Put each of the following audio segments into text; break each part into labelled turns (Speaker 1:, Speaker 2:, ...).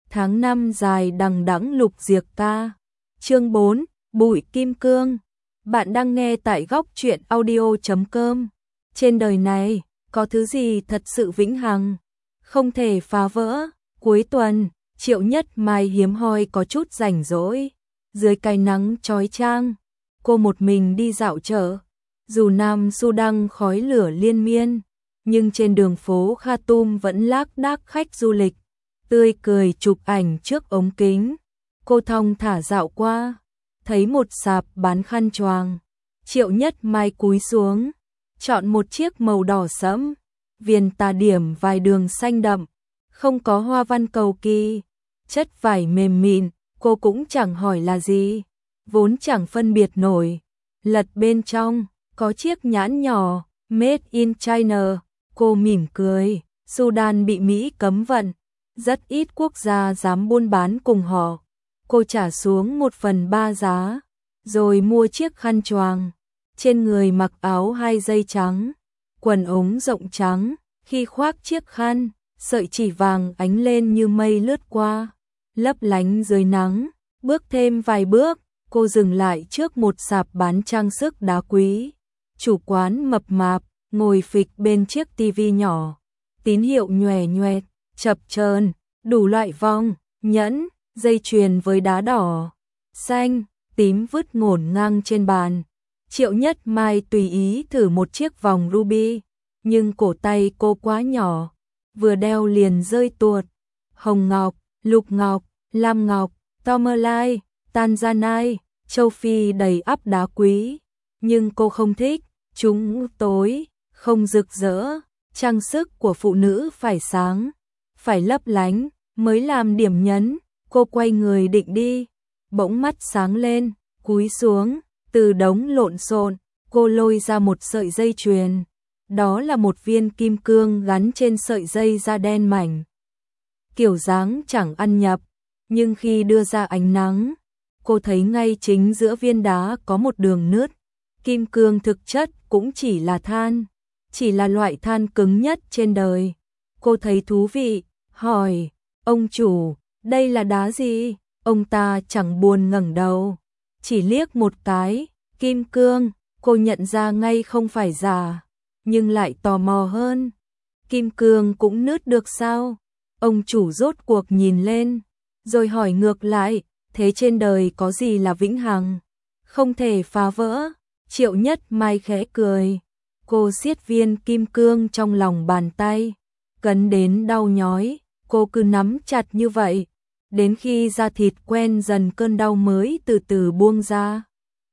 Speaker 1: tháng năm dài đằng đẵng lục diệp ca. Chương 4, Bụi Kim Cương. Bạn đang nghe tại góc truyện audio.com. Trên đời này, có thứ gì thật sự vĩnh hằng, không thể phá vỡ. Cuối tuần, Triệu Nhất Mai hiếm hoi có chút rảnh rỗi. Dưới cái nắng chói chang, cô một mình đi dạo chợ. Dù Nam Sudan khói lửa liên miên, nhưng trên đường phố Khartoum vẫn lác đác khách du lịch, tươi cười chụp ảnh trước ống kính. Cô thong thả dạo qua, thấy một sạp bán khăn choàng. Triệu Nhất Mai cúi xuống, chọn một chiếc màu đỏ sẫm, viền tà điểm vài đường xanh đậm, không có hoa văn cầu kỳ, chất vải mềm mịn. Cô cũng chẳng hỏi là gì, vốn chẳng phân biệt nổi. Lật bên trong, có chiếc nhãn nhỏ, Made in China. Cô mỉm cười, Sudan bị Mỹ cấm vận, rất ít quốc gia dám buôn bán cùng họ. Cô trả xuống 1/3 giá, rồi mua chiếc khăn choàng. Trên người mặc áo 2 dây trắng, quần ống rộng trắng, khi khoác chiếc khăn, sợi chỉ vàng ánh lên như mây lướt qua, lấp lánh dưới nắng. Bước thêm vài bước, cô dừng lại trước một sạp bán trang sức đá quý. Chủ quán mập mạp, ngồi phịch bên chiếc tivi nhỏ, tín hiệu nhòe nhòe, chập chờn, đủ loại vòng, nhẫn, dây chuyền với đá đỏ, xanh, tím vứt ngổn ngang trên bàn. Triệu Nhất Mai tùy ý thử một chiếc vòng ruby, nhưng cổ tay cô quá nhỏ, vừa đeo liền rơi tuột. Hồng ngọc, lục ngọc, lam ngọc, tourmaline, tanzanite, châu Phi đầy ắp đá quý, nhưng cô không thích, chúng tối, không rực rỡ. Trang sức của phụ nữ phải sáng, phải lấp lánh mới làm điểm nhấn. Cô quay người định đi, bỗng mắt sáng lên, cúi xuống, từ đống lộn xộn, cô lôi ra một sợi dây chuyền. Đó là một viên kim cương gắn trên sợi dây da đen mảnh, kiểu dáng chẳng ăn nhập, nhưng khi đưa ra ánh nắng, cô thấy ngay chính giữa viên đá có một đường nứt. Kim cương thực chất cũng chỉ là than, chỉ là loại than cứng nhất trên đời. Cô thấy thú vị, hỏi, ông chủ, đây là đá gì? Ông ta chẳng buồn ngẩng đầu, chỉ liếc một cái. Kim cương. Cô nhận ra ngay không phải giả, nhưng lại tò mò hơn. Kim cương cũng nứt được sao? Ông chủ rốt cuộc nhìn lên, rồi hỏi ngược lại, thế trên đời có gì là vĩnh hằng, không thể phá vỡ? Triệu Nhất Mai khẽ cười, cô siết viên kim cương trong lòng bàn tay, cấn đến đau nhói. Cô cứ nắm chặt như vậy, đến khi da thịt quen dần cơn đau mới từ từ buông ra.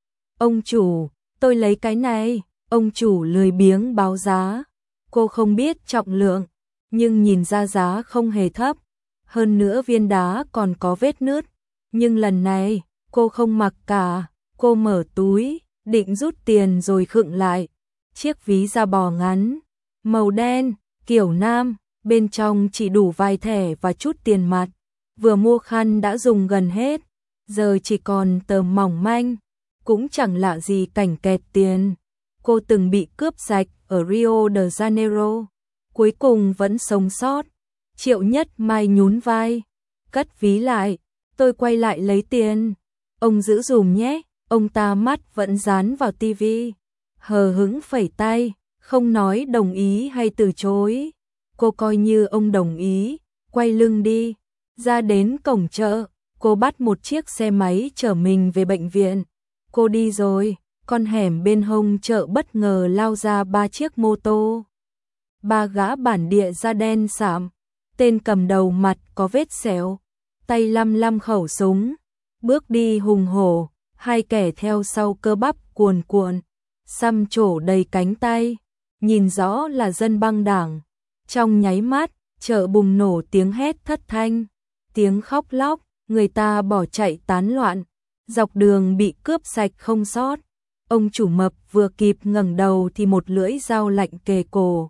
Speaker 1: Ông chủ, tôi lấy cái này. Ông chủ lười biếng báo giá. Cô không biết trọng lượng, nhưng nhìn ra giá không hề thấp. Hơn nữa viên đá còn có vết nứt. Nhưng lần này, cô không mặc cả. Cô mở túi, định rút tiền rồi khựng lại. Chiếc ví da bò ngắn, màu đen, kiểu nam, bên trong chỉ đủ vài thẻ và chút tiền mặt. Vừa mua khăn đã dùng gần hết, giờ chỉ còn tờ mỏng manh, cũng chẳng lạ gì cảnh kẹt tiền. Cô từng bị cướp sạch ở Rio de Janeiro, cuối cùng vẫn sống sót. Triệu Nhất Mai nhún vai, cất ví lại, tôi quay lại lấy tiền. Ông giữ dùm nhé. Ông ta mắt vẫn dán vào tivi, hờ hững phẩy tay, không nói đồng ý hay từ chối. Cô coi như ông đồng ý, quay lưng đi. Ra đến cổng chợ, cô bắt một chiếc xe máy chở mình về bệnh viện. Cô đi rồi, con hẻm bên hông chợ bất ngờ lao ra 3 chiếc mô tô. 3 gã bản địa da đen sạm, tên cầm đầu mặt có vết sẹo, tay lăm khẩu súng, bước đi hùng hổ. 2 kẻ theo sau cơ bắp cuồn cuộn, xăm trổ đầy cánh tay, nhìn rõ là dân băng đảng. Trong nháy mắt, chợ bùng nổ tiếng hét thất thanh, tiếng khóc lóc, người ta bỏ chạy tán loạn, dọc đường bị cướp sạch không sót. Ông chủ mập vừa kịp ngẩng đầu thì một lưỡi dao lạnh kề cổ.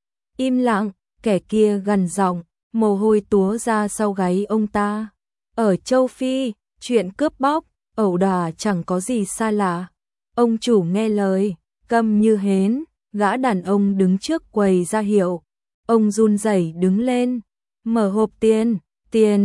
Speaker 1: Im lặng, kẻ kia gằn giọng, mồ hôi túa ra sau gáy ông ta. Ở châu Phi, chuyện cướp bóc, ẩu đả chẳng có gì xa lạ. Ông chủ nghe lời, câm như hến. Gã đàn ông đứng trước quầy ra hiệu. Ông run rẩy đứng lên, mở hộp tiền,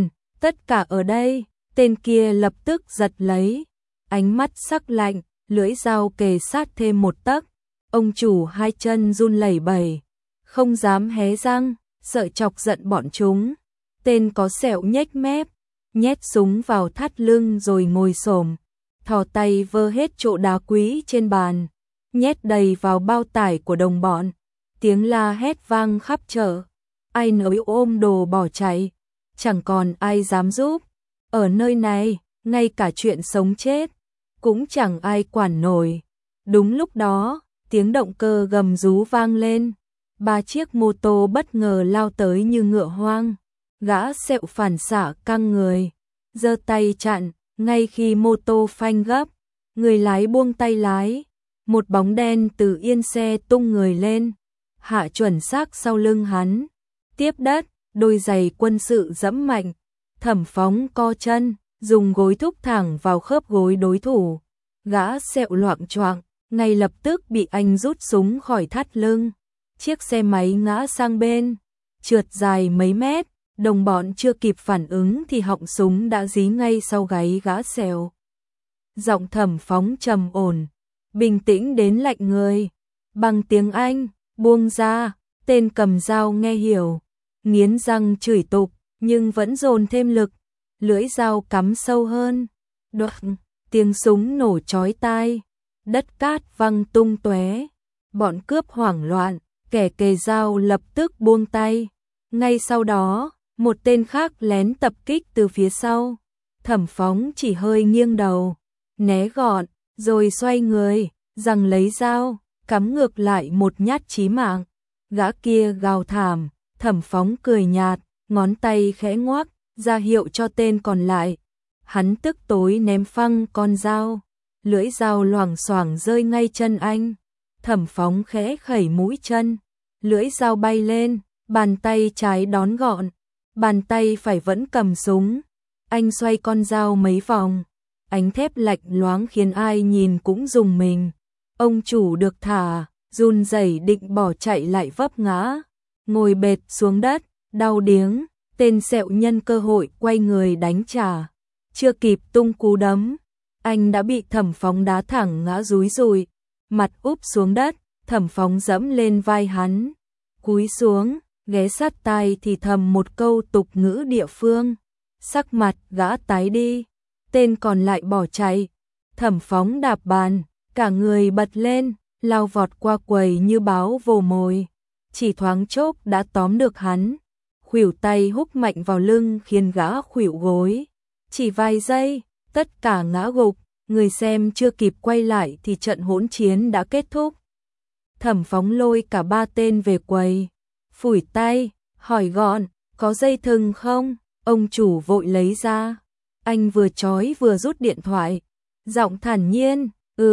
Speaker 1: Tất cả ở đây, tên kia lập tức giật lấy, ánh mắt sắc lạnh, lưỡi dao kề sát thêm một tấc. Ông chủ hai chân run lẩy bẩy, không dám hé răng, sợ chọc giận bọn chúng. Tên có sẹo nhếch mép, nhét súng vào thắt lưng rồi ngồi xổm, thò tay vơ hết chỗ đá quý trên bàn, nhét đầy vào bao tải của đồng bọn. Tiếng la hét vang khắp chợ, ai nấy ôm đồ bỏ chạy, chẳng còn ai dám giúp. Ở nơi này, ngay cả chuyện sống chết cũng chẳng ai quản nổi. Đúng lúc đó, tiếng động cơ gầm rú vang lên, 3 chiếc mô tô bất ngờ lao tới như ngựa hoang. Gã sẹo phản xạ căng người, giơ tay chặn, ngay khi mô tô phanh gấp, người lái buông tay lái, một bóng đen từ yên xe tung người lên, hạ chuẩn xác sau lưng hắn. Tiếp đất, đôi giày quân sự giẫm mạnh, Thẩm Phóng co chân, dùng gối thúc thẳng vào khớp gối đối thủ. Gã sẹo loạng choạng, ngay lập tức bị anh rút súng khỏi thắt lưng. Chiếc xe máy ngã sang bên, trượt dài mấy mét, đồng bọn chưa kịp phản ứng thì họng súng đã dí ngay sau gáy gã sẹo. Giọng Thẩm Phóng trầm ổn, bình tĩnh đến lạnh người. Bằng tiếng Anh, buông ra, tên cầm dao nghe hiểu, nghiến răng chửi tục, nhưng vẫn dồn thêm lực, lưỡi dao cắm sâu hơn. Đoạt, tiếng súng nổ chói tai, đất cát văng tung tóe. Bọn cướp hoảng loạn, kẻ kề dao lập tức buông tay. Ngay sau đó, một tên khác lén tập kích từ phía sau. Thẩm Phóng chỉ hơi nghiêng đầu, né gọn, rồi xoay người, giằng lấy dao, cắm ngược lại một nhát chí mạng. Gã kia gào thảm, Thẩm Phóng cười nhạt, ngón tay khẽ ngoắc, ra hiệu cho tên còn lại. Hắn tức tối ném phăng con dao, lưỡi dao loảng xoảng rơi ngay chân anh. Thẩm Phóng khẽ khẩy mũi chân, lưỡi dao bay lên, bàn tay trái đón gọn, bàn tay phải vẫn cầm súng. Anh xoay con dao mấy vòng, ánh thép lạnh loáng khiến ai nhìn cũng rùng mình. Ông chủ được thả, run rẩy định bỏ chạy lại vấp ngã, ngồi bệt xuống đất, đau điếng. Tên sẹo nhân cơ hội quay người đánh trả, chưa kịp tung cú đấm, anh đã bị Thẩm Phóng đá thẳng ngã rúi rùi, mặt úp xuống đất. Thẩm Phóng dẫm lên vai hắn, cúi xuống, ghé sát tai thì thầm một câu tục ngữ địa phương. Sắc mặt gã tái đi, tên còn lại bỏ chạy. Thẩm Phóng đạp bàn, cả người bật lên, lao vọt qua quầy như báo vồ mồi, chỉ thoáng chốc đã tóm được hắn. Khuỷu tay húc mạnh vào lưng khiến gã khuỵu gối. Chỉ vài giây, tất cả ngã gục, người xem chưa kịp quay lại thì trận hỗn chiến đã kết thúc. Thẩm Phóng lôi cả 3 tên về quầy, phủi tay, hỏi gọn, có dây thừng không? Ông chủ vội lấy ra. Anh vừa trói vừa rút điện thoại, giọng thản nhiên,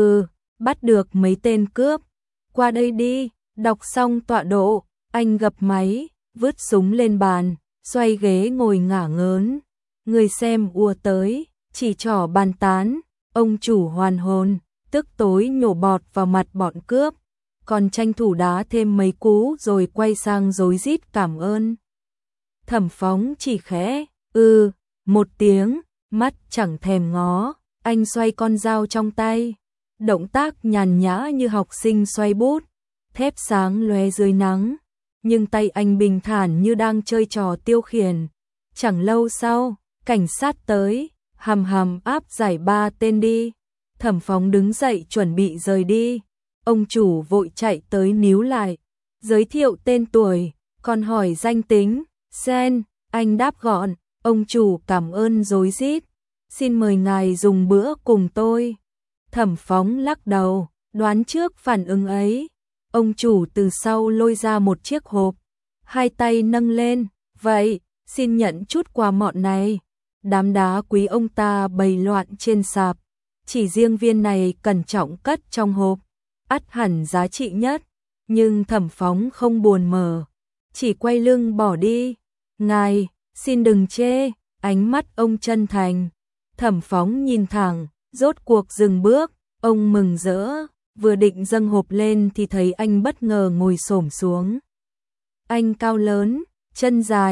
Speaker 1: bắt được mấy tên cướp. Qua đây đi, đọc xong tọa độ, anh gập máy, vứt súng lên bàn, xoay ghế ngồi ngả ngớn. Người xem ùa tới, chỉ trỏ bàn tán. Ông chủ hoàn hồn, tức tối nhổ bọt vào mặt bọn cướp, còn tranh thủ đá thêm mấy cú rồi quay sang rối rít cảm ơn. Thẩm Phóng chỉ khẽ, một tiếng, mắt chẳng thèm ngó, anh xoay con dao trong tay. Động tác nhàn nhã như học sinh xoay bút, thép sáng lóe dưới nắng, nhưng tay anh bình thản như đang chơi trò tiêu khiển. Chẳng lâu sau, cảnh sát tới, hầm áp giải 3 tên đi. Thẩm Phóng đứng dậy chuẩn bị rời đi. Ông chủ vội chạy tới níu lại, giới thiệu tên tuổi, còn hỏi danh tính. Sen, anh đáp gọn. Ông chủ cảm ơn rối rít, xin mời ngài dùng bữa cùng tôi. Thẩm Phóng lắc đầu, đoán trước phản ứng ấy. Ông chủ từ sau lôi ra một chiếc hộp, hai tay nâng lên, vậy, xin nhận chút quà mọn này. Đám đá quý ông ta bày loạn trên sạp, chỉ riêng viên này cẩn trọng cất trong hộp, ắt hẳn giá trị nhất. Nhưng Thẩm Phóng không buồn mở, chỉ quay lưng bỏ đi. Ngài, xin đừng chê, ánh mắt ông chân thành. Thẩm Phóng nhìn thẳng, rốt cuộc dừng bước, ông mừng rỡ, vừa định dâng hộp lên thì thấy anh bất ngờ ngồi xổm xuống. Anh cao lớn, chân dài,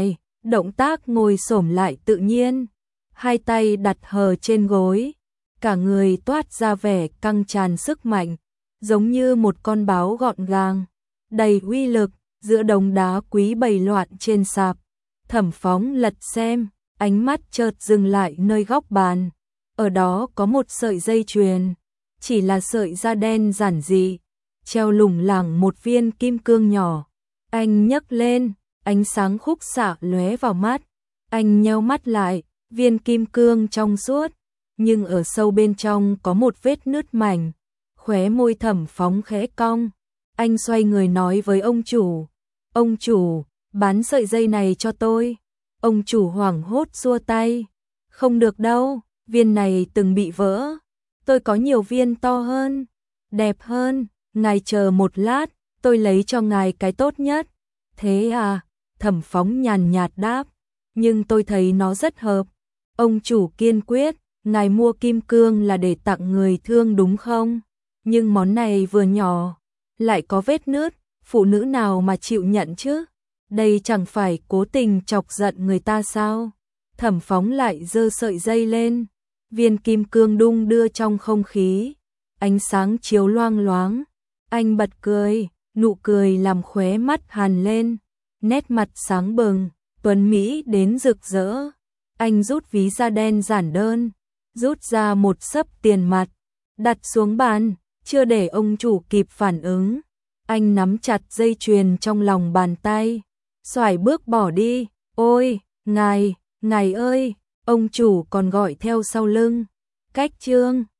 Speaker 1: động tác ngồi xổm lại tự nhiên, hai tay đặt hờ trên gối, cả người toát ra vẻ căng tràn sức mạnh, giống như một con báo gọn gàng, đầy uy lực, giữa đống đá quý bày loạn trên sạp. Thẩm Phóng lật xem, ánh mắt chợt dừng lại nơi góc bàn. Ở đó có một sợi dây chuyền, chỉ là sợi da đen giản dị, treo lủng lẳng một viên kim cương nhỏ. Anh nhấc lên, ánh sáng khúc xạ lóe vào mắt. Anh nheo mắt lại, viên kim cương trong suốt, nhưng ở sâu bên trong có một vết nứt mảnh. Khóe môi Thẩm Phóng khẽ cong. Anh xoay người nói với ông chủ. Ông chủ, bán sợi dây này cho tôi. Ông chủ hoảng hốt xua tay. Không được đâu, viên này từng bị vỡ. Tôi có nhiều viên to hơn, đẹp hơn. Ngài chờ một lát, tôi lấy cho ngài cái tốt nhất. Thế à? Thẩm Phóng nhàn nhạt đáp. Nhưng tôi thấy nó rất hợp. Ông chủ kiên quyết. Ngài mua kim cương là để tặng người thương đúng không? Nhưng món này vừa nhỏ, lại có vết nứt, phụ nữ nào mà chịu nhận chứ? Đây chẳng phải cố tình chọc giận người ta sao? Thẩm Phóng lại giơ sợi dây lên, viên kim cương đung đưa trong không khí, ánh sáng chiếu loang loáng. Anh bật cười, nụ cười làm khóe mắt hằn lên, nét mặt sáng bừng, tuấn mỹ đến rực rỡ. Anh rút ví da đen giản đơn, rút ra một xấp tiền mặt, đặt xuống bàn, chưa để ông chủ kịp phản ứng. Anh nắm chặt dây chuyền trong lòng bàn tay, xoài bước bỏ đi. Ôi, ngài ơi, ông chủ còn gọi theo sau lưng. Cách chương